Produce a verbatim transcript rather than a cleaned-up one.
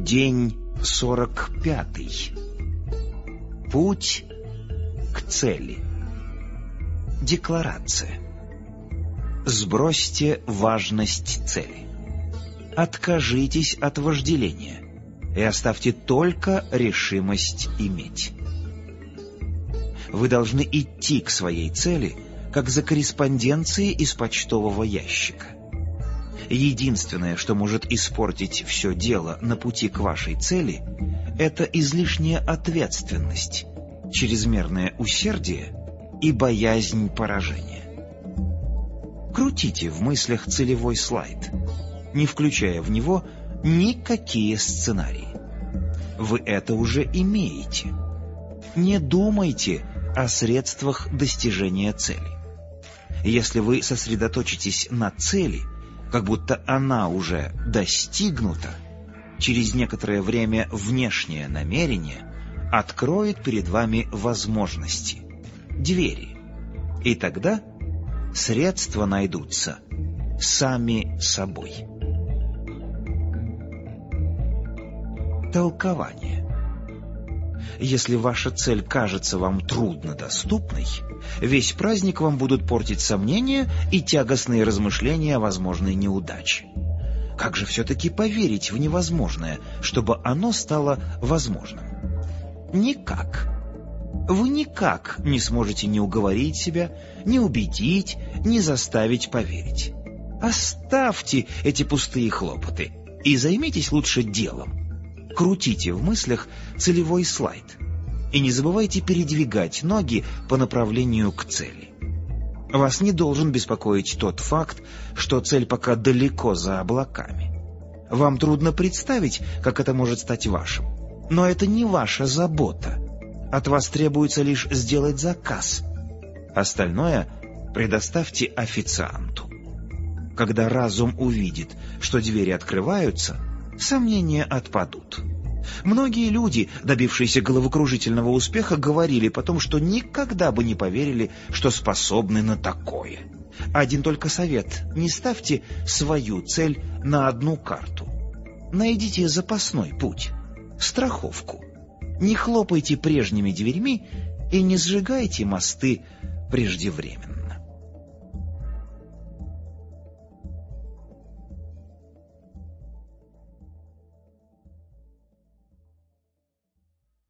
День сорок пятый. Путь к цели. Декларация. Сбросьте важность цели. Откажитесь от вожделения и оставьте только решимость иметь. Вы должны идти к своей цели, как за корреспонденцией из почтового ящика. Единственное, что может испортить все дело на пути к вашей цели, это излишняя ответственность, чрезмерное усердие и боязнь поражения. Крутите в мыслях целевой слайд, не включая в него никакие сценарии. Вы это уже имеете. Не думайте о средствах достижения цели. Если вы сосредоточитесь на цели, как будто она уже достигнута, через некоторое время внешнее намерение откроет перед вами возможности, двери, и тогда средства найдутся сами собой. Толкование. Если ваша цель кажется вам труднодоступной, весь праздник вам будут портить сомнения и тягостные размышления о возможной неудаче. Как же все-таки поверить в невозможное, чтобы оно стало возможным? Никак. Вы никак не сможете ни уговорить себя, ни убедить, ни заставить поверить. Оставьте эти пустые хлопоты и займитесь лучше делом. Крутите в мыслях целевой слайд и не забывайте передвигать ноги по направлению к цели. Вас не должен беспокоить тот факт, что цель пока далеко за облаками. Вам трудно представить, как это может стать вашим, но это не ваша забота. От вас требуется лишь сделать заказ. Остальное предоставьте официанту. Когда разум увидит, что двери открываются, сомнения отпадут. Многие люди, добившиеся головокружительного успеха, говорили потом, что никогда бы не поверили, что способны на такое. Один только совет: не ставьте свою цель на одну карту. Найдите запасной путь, страховку. Не хлопайте прежними дверьми и не сжигайте мосты преждевременно.